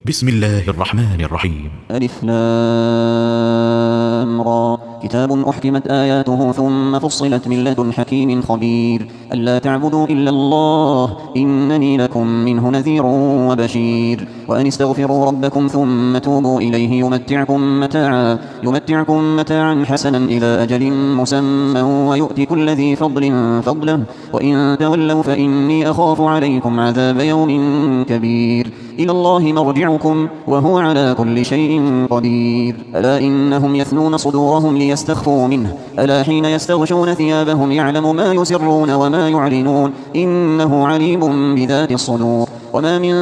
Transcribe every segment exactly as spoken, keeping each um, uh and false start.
بسم الله الرحمن الرحيم. ألف لام را كتاب أحكمت آياته ثم فصلت من لدن حكيم خبير ألا تعبدوا إلا الله إنني لكم منه نذير وبشير وأن استغفروا ربكم ثم توبوا إليه يمتعكم متاعا, يمتعكم متاعا حسنا إلى أجل مسمى ويؤتي كل ذي فضل فضله وإن تولوا فإني أخاف عليكم عذاب يوم كبير إلى الله مرجعكم وهو على كل شيء قدير ألا إنهم يثنون صدورهم ليستخفوا منه ألا حين يستغشون ثيابهم يعلم ما يسرون وما يعلنون إنه عليم بذات الصدور وما من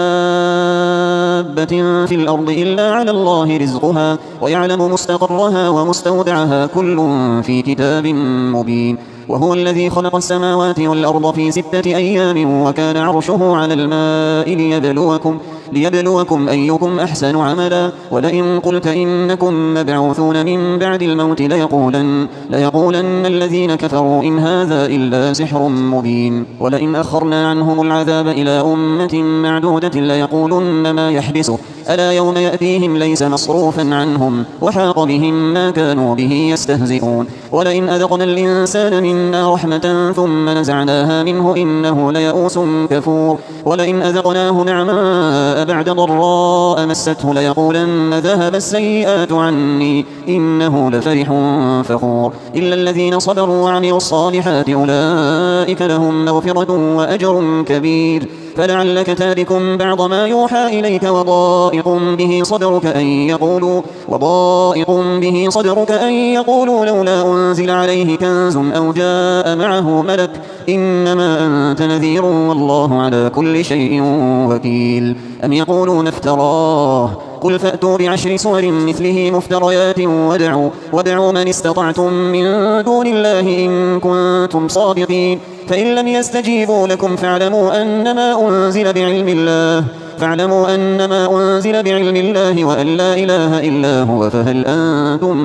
دابة في الأرض إلا على الله رزقها ويعلم مستقرها ومستودعها كل في كتاب مبين وهو الذي خلق السماوات والأرض في ستة أيام وكان عرشه على الماء ليبلوكم, ليبلوكم أيكم أحسن عملا ولئن قلت إنكم مبعوثون من بعد الموت ليقولن, ليقولن الذين كفروا إن هذا إلا سحر مبين ولئن أخرنا عنهم العذاب إلى أمة معدودة ليقولن ما يحبسه ألا يوم يأتيهم ليس مصروفا عنهم وحاق بهم ما كانوا به يستهزئون ولئن أذقنا الإنسان منا رحمة ثم نزعناها منه إنه ليئوس كفور ولئن أذقناه نعماء بعد ضراء مسته ليقولن ذهب السيئات عني إنه لفرح فخور إلا الذين صبروا وعملوا الصالحات أولئك لهم مغفرة وأجر كبير فلعلك تارك بعض ما يوحى إليك وضائق به صدرك أن يقولوا وضائق به صدرك أن يقولوا لولا أنزل عليه كنز أو جاء معه ملك إنما أنت نذير والله على كل شيء وكيل أم يقولون افتراه قل فأتوا بعشر سور مثله مفتريات ودعوا, ودعوا من استطعتم من دون الله إن كنتم صادقين فإن لم يستجيبوا لكم فاعلموا أنما أنزل بعلم الله فاعلموا أنما أنزل بعلم الله وأن لا إله إلا هو فهل أنتم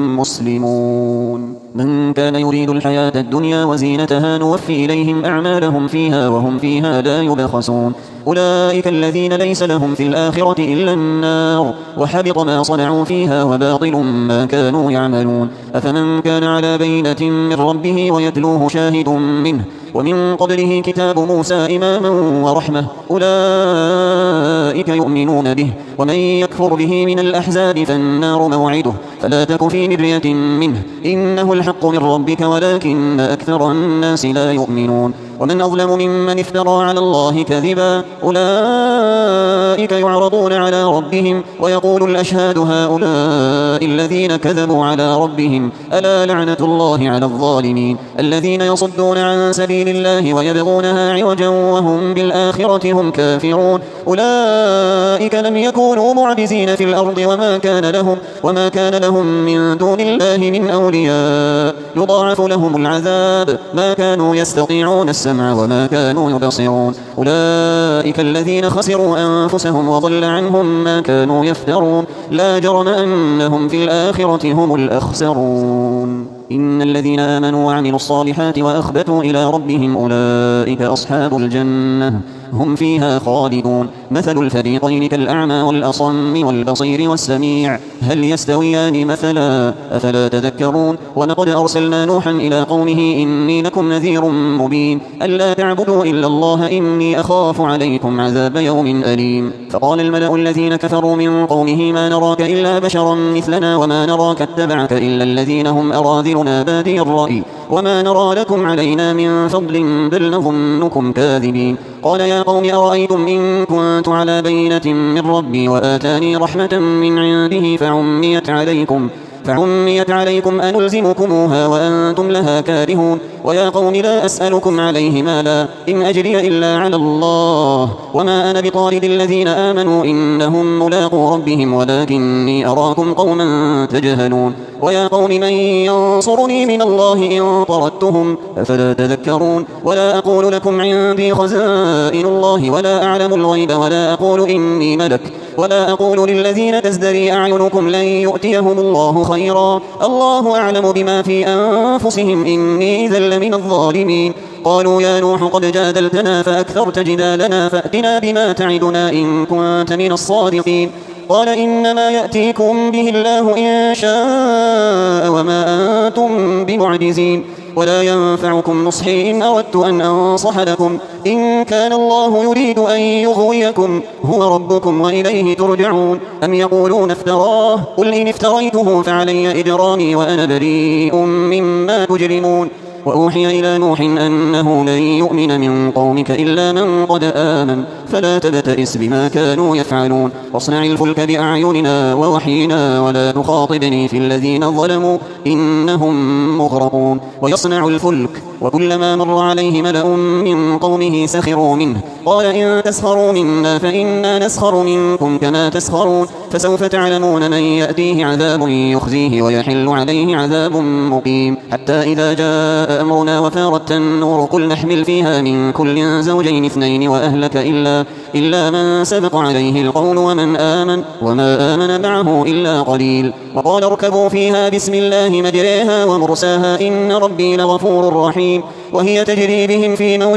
مسلمون من كان يريد الحياة الدنيا وزينتها نوفي إليهم أعمالهم فيها وهم فيها لا يبخسون أولئك الذين ليس لهم في الآخرة إلا النار وحبط ما صنعوا فيها وباطل ما كانوا يعملون أفمن كان على بينة من ربه ويتلوه شاهد منه ومن قبله كتاب موسى إماما ورحمة أولئك يؤمنون به ومن يكفر به من الأحزاب فالنار موعده فلا تك في مرية منه إنه الحق من ربك ولكن أكثر الناس لا يؤمنون ومن أظلم ممن افترى على الله كذبا أولئك يعرضون على ربهم ويقول الأشهاد هؤلاء الذين كذبوا على ربهم ألا لعنة الله على الظالمين الذين يصدون عن سبيل الله ويبغونها عوجا وهم بالآخرة هم كافرون أولئك لم يكونوا معجزين في الأرض وما كان لهم, وما كان لهم من دون الله من أولياء يضاعف لهم العذاب ما كانوا يستطيعون السمع وما كانوا يبصرون أولئك الذين خسروا أنفسهم وضل عنهم ما كانوا يفترون لا جرم أنهم في الآخرة هم الأخسرون إن الذين آمنوا وعملوا الصالحات وأخبتوا إلى ربهم أولئك أصحاب الجنة هم فيها خالدون مثل الفريقين كالأعمى والأصم والبصير والسميع هل يستويان مثلا أفلا تذكرون ولقد أرسلنا نوحا إلى قومه إني لكم نذير مبين ألا تعبدوا إلا الله إني أخاف عليكم عذاب يوم أليم فقال الملأ الذين كفروا من قومه ما نراك إلا بشرا مثلنا وما نراك اتبعك إلا الذين هم أراذلنا بادي الرأي وما نرى لكم علينا من فضل بل نظنكم كاذبين قال يا قوم أرأيتم إن كنت على بينة من ربي وآتاني رحمة من عنده فعميت عليكم فعميت عليكم أنلزمكموها وأنتم لها كارهون ويا قوم لا أسألكم عليه مالا إن أجري إلا على الله وما أنا بطارد الذين آمنوا إنهم ملاقو ربهم ولكني أراكم قوما تجهلون ويا قوم من ينصرني من الله إن طردتهم أفلا تذكرون ولا أقول لكم عندي خزائن الله ولا أعلم الغيب ولا أقول إني ملك ولا أقول للذين تزدري أعينكم لن يؤتيهم الله خيرا الله أعلم بما في أنفسهم إني إذا لمن الظالمين قالوا يا نوح قد جادلتنا فأكثرت جدالنا فأتنا بما تعدنا إن كنت من الصادقين قال إنما يأتيكم به الله إن شاء وما أنتم بمعجزين ولا ينفعكم نصحي إن أردت أن أنصح لكم إن كان الله يريد أن يغويكم هو ربكم وإليه ترجعون أم يقولون افتراه قل إن افتريته فعلي إجرامي وأنا بريء مما تجرمون وأوحي إلى نوح أنه لن يؤمن من قومك إلا من قد آمن فلا تبتئس بما كانوا يفعلون واصنع الفلك بأعيننا ووحينا ولا تخاطبني في الذين ظلموا إنهم مغرقون ويصنع الفلك وكلما مر عليه ملأ من قومه سخروا منه قال إن تسخروا منا فإنا نسخر منكم كما تسخرون فسوف تعلمون من يأتيه عذاب يخزيه ويحل عليه عذاب مقيم حتى إذا جاء أمرنا وفارت النور قل نحمل فيها من كل زوجين اثنين وأهلك إلا, إلا من سبق عليه القول ومن آمن وما آمن معه إلا قليل وقال اركبوا فيها بسم الله مجريها ومرساها إن ربي لغفور رحيم وهي تجري بهم في موج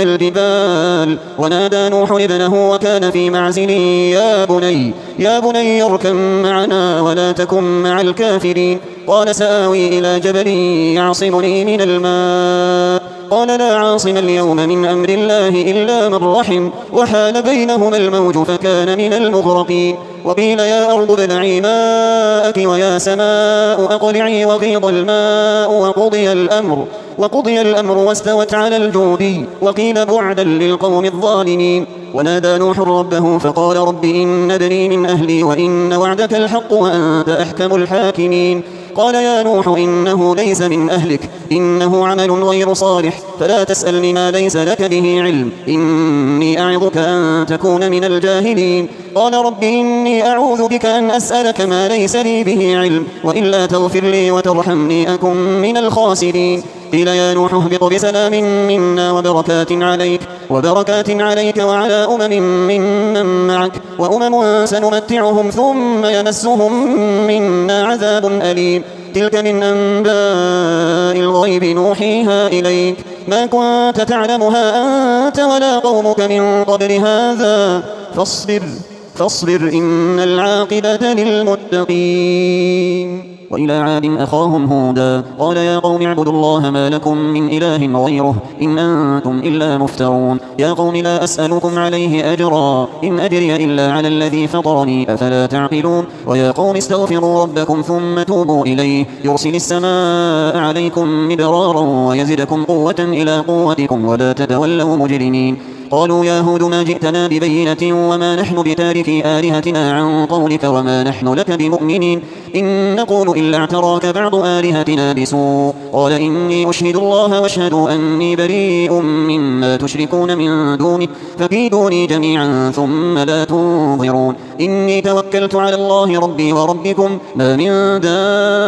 كالجبال ونادى نوح ابنه وكان في معزل يا بني يا بني اركب معنا ولا تكن مع الكافرين قال سآوي إلى جبل يعصمني من الماء قال لا عاصم اليوم من أمر الله إلا من رحم وحال بينهما الموج فكان من المغرقين وقيل يا أرض ابلعي ماءك ويا سماء أقلعي وغيض الماء وقضي الأمر وقضي الأمر واستوت على الجودي وقيل بعدا للقوم الظالمين ونادى نوح ربه فقال رب إن ابني من أهلي وإن وعدك الحق وأنت أحكم الحاكمين قال يا نوح إنه ليس من أهلك إنه عمل غير صالح فلا تسألني ما ليس لك به علم إني أعظك أن تكون من الجاهلين قال رب إني أعوذ بك أن أسألك ما ليس لي به علم وإلا تغفر لي وترحمني أكن من الخاسرين قيل يا نوح اهبط بسلام منا وبركات عليك وبركات عليك وعلى أمم ممن معك وأمم سنمتعهم ثم يمسهم منا عذاب أليم تلك من أنباء الغيب نوحيها إليك ما كنت تعلمها أنت ولا قومك من قبل هذا فاصبر فاصبر إن العاقبة للمتقين وإلى عاد أخاهم هودا قال يا قوم اعبدوا الله ما لكم من إله غيره إن أنتم إلا مفترون يا قوم لا أسألكم عليه أجرا إن أجري إلا على الذي فطرني أفلا تعقلون ويا قوم استغفروا ربكم ثم توبوا إليه يرسل السماء عليكم مدرارا ويزدكم قوة إلى قوتكم ولا تتولوا مجرمين قالوا يا هود ما جئتنا ببينة وما نحن بتاركي آلهتنا عن قولك وما نحن لك بمؤمنين إن نقول إلا اعتراك بعض آلهتنا بسوء قال إني أشهد الله واشهدوا أني بريء مما تشركون من دونه فكيدوني جميعا ثم لا تنظرون إني توكلت على الله ربي وربكم ما من دابة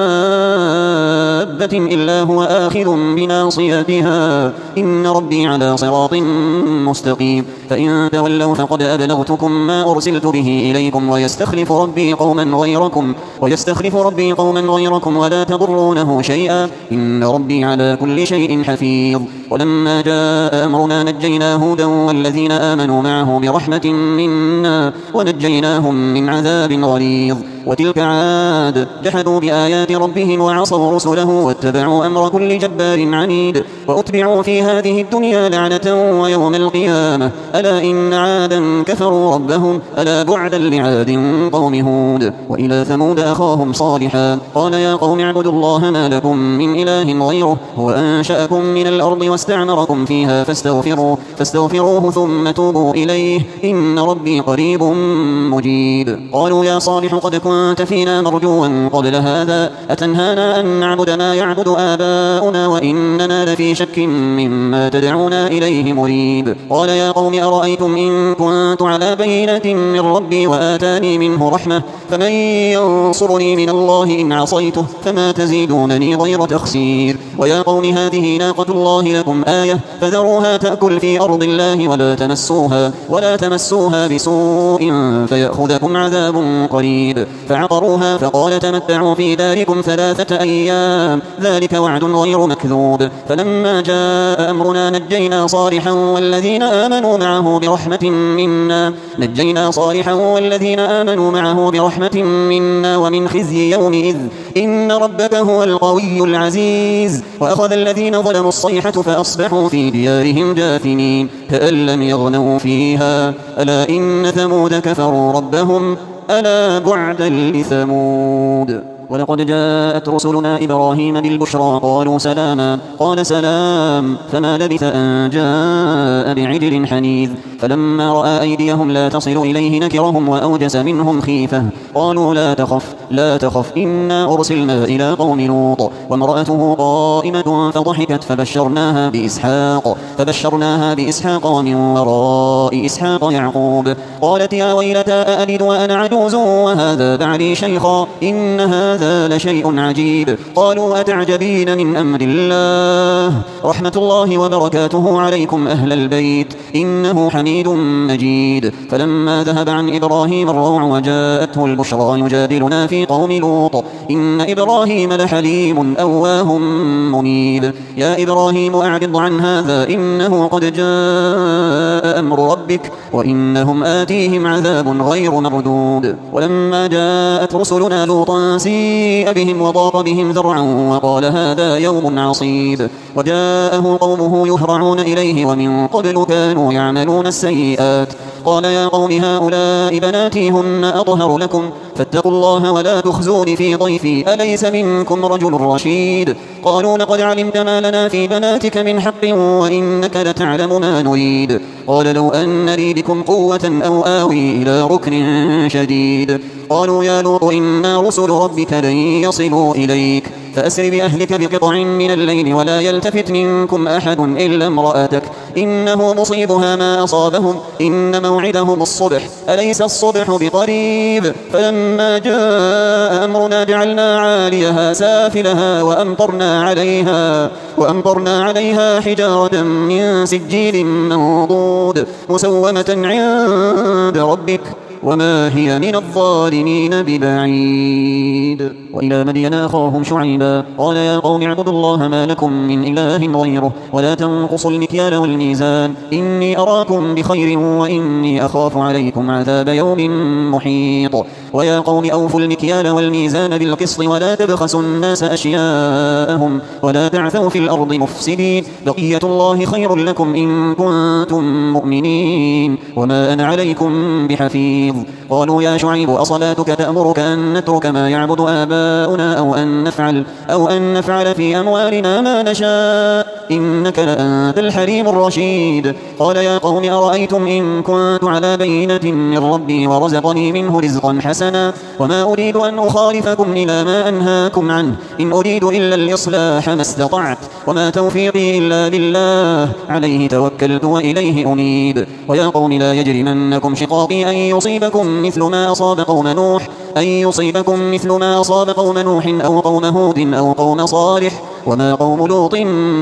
إلا هو آخذ بناصيتها إن ربي على صراط مستقيم فإن تولوا فقد أبلغتكم ما أرسلت به إليكم ويستخلف ربي قوما غيركم ويستخلف ربي قوما غيركم ولا تضرونه شيئا إن ربي على كل شيء حفيظ ولما جاء أمرنا نجينا هودا والذين آمنوا معه برحمة منا ونجيناهم من عذاب غليظ وتلك عاد جحدوا بآيات ربهم وعصوا رسله واتبعوا أمر كل جبار عنيد وأتبعوا في هذه الدنيا لعنة ويوم القيامة ألا إن عادا كفروا ربهم ألا بعدا لعاد قوم هود وإلى ثمود أخاهم صالحا قال يا قوم اعبدوا الله ما لكم من إله غيره هو أنشأكم من الأرض واستعمركم فيها فاستغفروه, فاستغفروه ثم توبوا إليه إن ربي قريب مجيب قالوا يا صالح قد كنت فينا مرجوا قبل هذا أتنهانا أن نعبد ما يعبد آباؤنا وإننا لفي شك مما تدعونا إليه مريب قال يا قوم أرأيتم إن كنت على بينة من ربي وآتاني منه رحمة فمن ينصرني من الله إن عصيته فما تزيدونني غير تخسير ويا قوم هذه ناقة الله لكم آية فذروها تأكل في أرض الله ولا تمسوها, ولا تمسوها بسوء فيأخذكم عذاب قريب فعقروها فقال تمتعوا في داركم ثلاثة أيام ذلك وعد غير مكذوب. فلما جاء أمرنا نجينا صالحا والذين آمنوا معه برحمة منا نجينا صالحا والذين آمنوا معه برحمة منا ومن خزي يومئذ إن ربك هو القوي العزيز. وأخذ الذين ظلموا الصيحة فأصبحوا في ديارهم جاثمين كأن لم يغنوا فيها ألا إن ثمود كفروا ربهم ألا بعدا لثمود. ولقد جاءت رسلنا إبراهيم بالبشرى قالوا سلاما قال سلام فما لبث أن جاء بعجل حنيذ. فلما رأى أيديهم لا تصل إليه نكرهم وأوجس منهم خيفة قالوا لا تخف لا تخف إنا أرسلنا إلى قوم لوط وامرأته قائمة فضحكت فبشرناها بإسحاق فبشرناها بإسحاق ومن وراء إسحاق يعقوب قالت يا ويلتى أألد وأنا عجوز وهذا بعلي شيخا إن هذا لشيء عجيب. قالوا أتعجبين من أمر الله رحمة الله وبركاته عليكم أهل البيت إنه حميد مجيد. فلما ذهب عن إبراهيم الروع وجاءته البشرى يجادلنا في قوم لوط إن إبراهيم لحليم أواه منيب. يا إبراهيم أعرض عن هذا إنه قد جاء أمر ربك وإنهم آتيهم عذاب غير مردود. ولما جاءت رسلنا لوطا سيء بهم وضاق بهم ذرعا وقال هذا يوم عصيب. وجاءه قومه يهرعون إليه ومن قبل كانوا يعملون السيئات قال يا قوم هؤلاء بناتي هن أطهر لكم فاتقوا الله ولا تخزون في ضيفي أليس منكم رجل رشيد. قالوا لقد علمت ما لنا في بناتك من حق وإنك لتعلم ما نريد. قال لو أن لي بكم قوة أو آوي إلى ركن شديد. قالوا يا لوط إنا رسل ربك لن يصلوا إليك فأسر بأهلك بقطع من الليل ولا يلتفت منكم أحد إلا امرأتك إنه مصيبها ما أصابهم إن موعدهم الصبح أليس الصبح بقريب. فلما جاء أمرنا جعلنا عاليها سافلها وأمطرنا عليها وأمطرنا عليها حجارة من سجيل منضود مسومة عند ربك وما هي من الظالمين ببعيد. وإلى مدين أخاهم شعيبا قال يا قوم اعبدوا الله ما لكم من إله غيره ولا تنقصوا المكيال والميزان إني أراكم بخير وإني أخاف عليكم عذاب يوم محيط. ويا قوم أوفوا المكيال والميزان بالقسط ولا تبخسوا الناس أشياءهم ولا تعثوا في الأرض مفسدين بقية الله خير لكم إن كنتم مؤمنين وما أنا عليكم بحفيظ. قالوا يا شعيب أصلاتك تأمرك أن نترك ما يعبد آباؤنا أو أن نفعل أو أن نفعل في أموالنا ما نشاء إنك لأنت الحليم الرشيد. قال يا قوم أرأيتم إن كنت على بينة من ربي ورزقني منه رزقا حسنا وما أريد أن أخالفكم إلى ما أنهاكم عنه إن أريد إلا الإصلاح ما استطعت وما توفيقي إلا بالله عليه توكلت وإليه أنيب. ويا قوم لا يجرمنكم شقاقي أن يصيبكم مثل ما أصاب قوم نوح أن يصيبكم مثل ما أصاب قوم نوح أو قوم هود أو قوم صالح وما قوم لوط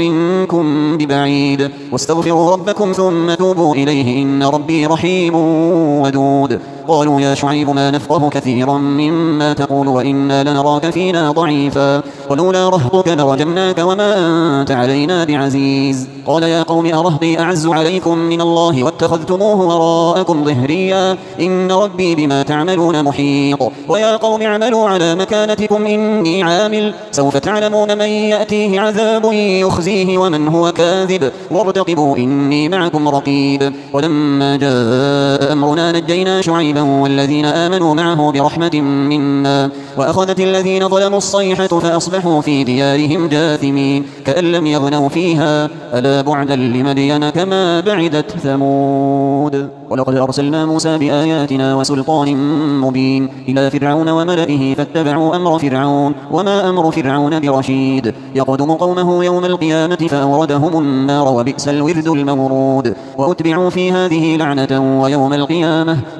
منكم ببعيد. واستغفروا ربكم ثم توبوا إليه إن ربي رحيم ودود. قالوا يا شعيب ما نفقه كثيرا مما تقول وإنا لنراك فينا ضعيفا ولولا رهطك لرجمناك وما أنت علينا بعزيز. قال يا قوم أرهطي أعز عليكم من الله واتخذتموه وراءكم ظهريا إن ربي بما تعملون محيط. ويا قوم اعملوا على مكانتكم إني عامل سوف تعلمون من يأتيه عذاب يخزيه ومن هو كاذب وارتقبوا إني معكم رقيب. ولما جاء أمرنا نجينا شعيبا والذين آمنوا معه برحمة منا وأخذت الذين ظلموا الصيحة فأصبحوا في ديارهم جاثمين كأن لم يغنوا فيها ألا بعدا لمدين كما بعدت ثمود. ولقد أرسلنا موسى بآياتنا وسلطان مبين إلى فرعون وملئه فاتبعوا أمر فرعون وما أمر فرعون برشيد يقدم قومه يوم القيامة فأوردهم النار وبئس الورد المورود. وأتبعوا في هذه لعنة ويوم القيامة بئس الرفد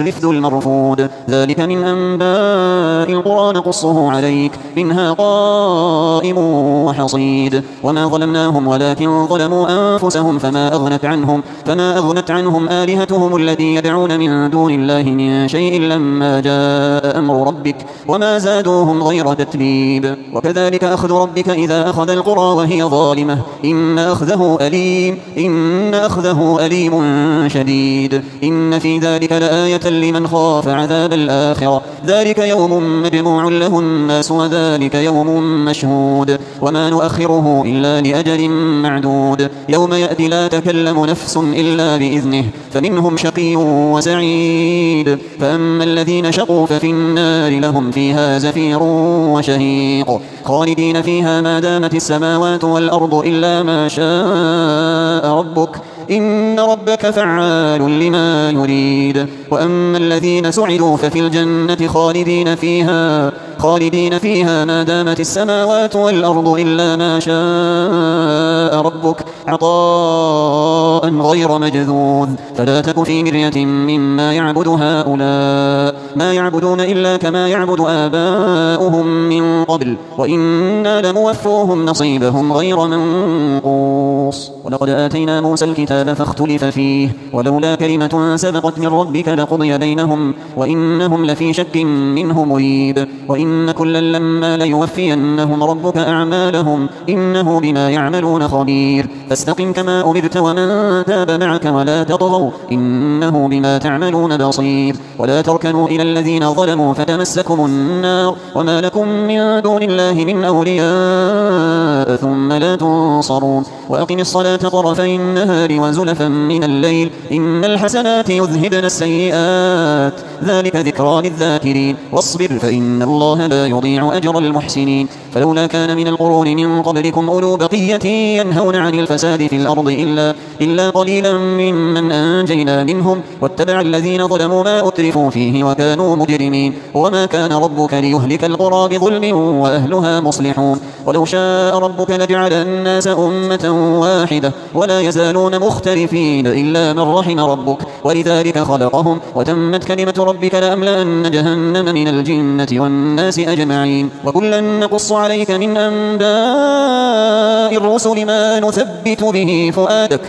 مثل المرفود. ذلك من أنباء القرى نقصه عليك منها قائم وحصيد. وما ظلمناهم ولكن ظلموا أنفسهم فما أغنت عنهم فما أغنت عنهم آلهتهم التي يدعون من دون الله من شيء لما جاء أمر ربك وما زادوهم غير تتبيب. وكذلك أخذ ربك إذا أخذ القرى وهي ظالمة إن أخذه أليم إن أخذه أليم شديد. إن في ذلك لآية لمن خاف عذاب الآخرة. ذلك يوم مجموع له الناس وذلك يوم مشهود. وما نؤخره إلا لأجل معدود. يوم يأتي لا تكلم نفس إلا بإذنه فمنهم شقي وسعيد. فأما الذين شقوا ففي النار لهم فيها زفير وشهيق خالدين فيها ما دامت السماوات والأرض إلا ما شاء ربك إن ربك فعال لما يريد. وأما الذين سعدوا ففي الجنة خالدين فيها خالدين فيها ما دامت السماوات والأرض إلا ما شاء ربك عطاء غير مجذوذ. فلا تك في مرية مما يعبد هؤلاء ما يعبدون إلا كما يعبد آباؤهم من قبل وإنا لموفوهم نصيبهم غير منقوص. ولقد آتينا موسى الكتاب فاختلف فيه ولولا كلمة سبقت من ربك لقضي بينهم وإنهم لفي شك منه مريب. وإن كلا لما ليوفينهم ربك أعمالهم إنه بما يعملون خبير. فاستقم كما أمرت ومن تاب معك ولا تطغوا إنه بما تعملون بصير. ولا تركنوا إلى الذين ظلموا فتمسكم النار وما لكم من دون الله من أولياء ثم لا تنصرون. وأقم الصلاة طرفي النهار وزلفا من الليل إن الحسنات يذهبن السيئات ذلك ذكرى للذاكرين. واصبر فإن الله لا يضيع أجر المحسنين. فلولا كان من القرون من قبلكم أولو بقية ينهون عن الفساد في الأرض إلا, إلا قليلا ممن أنجينا منهم واتبع الذين ظلموا ما أترفوا فيه وكانوا مجرمين. وما كان ربك ليهلك القرى بظلم وأهلها مصلحون. ولو شاء ربك لجعل الناس أمة واحدة ولا يزالون مختلفين إلا من رحم ربك ولذلك خلقهم وتمت كلمة ربك لأملأن جهنم من الجنة والناس أجمعين. وكلا نقص عليك من أنباء الرسل ما نثبت به فؤادك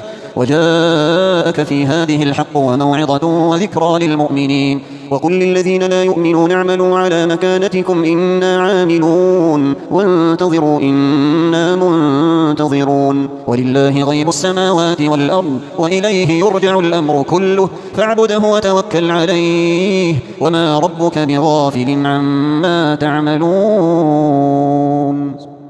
وجاءك في هذه الحق وموعظة وذكرى للمؤمنين. وقل للذين لا يؤمنون اعملوا على مكانتكم إنا عاملون وانتظروا إنا منتظرون. ولله غيب السماوات والأرض وإليه يرجع الأمر كله فاعبده وتوكل عليه وما ربك بغافل عما تعملون.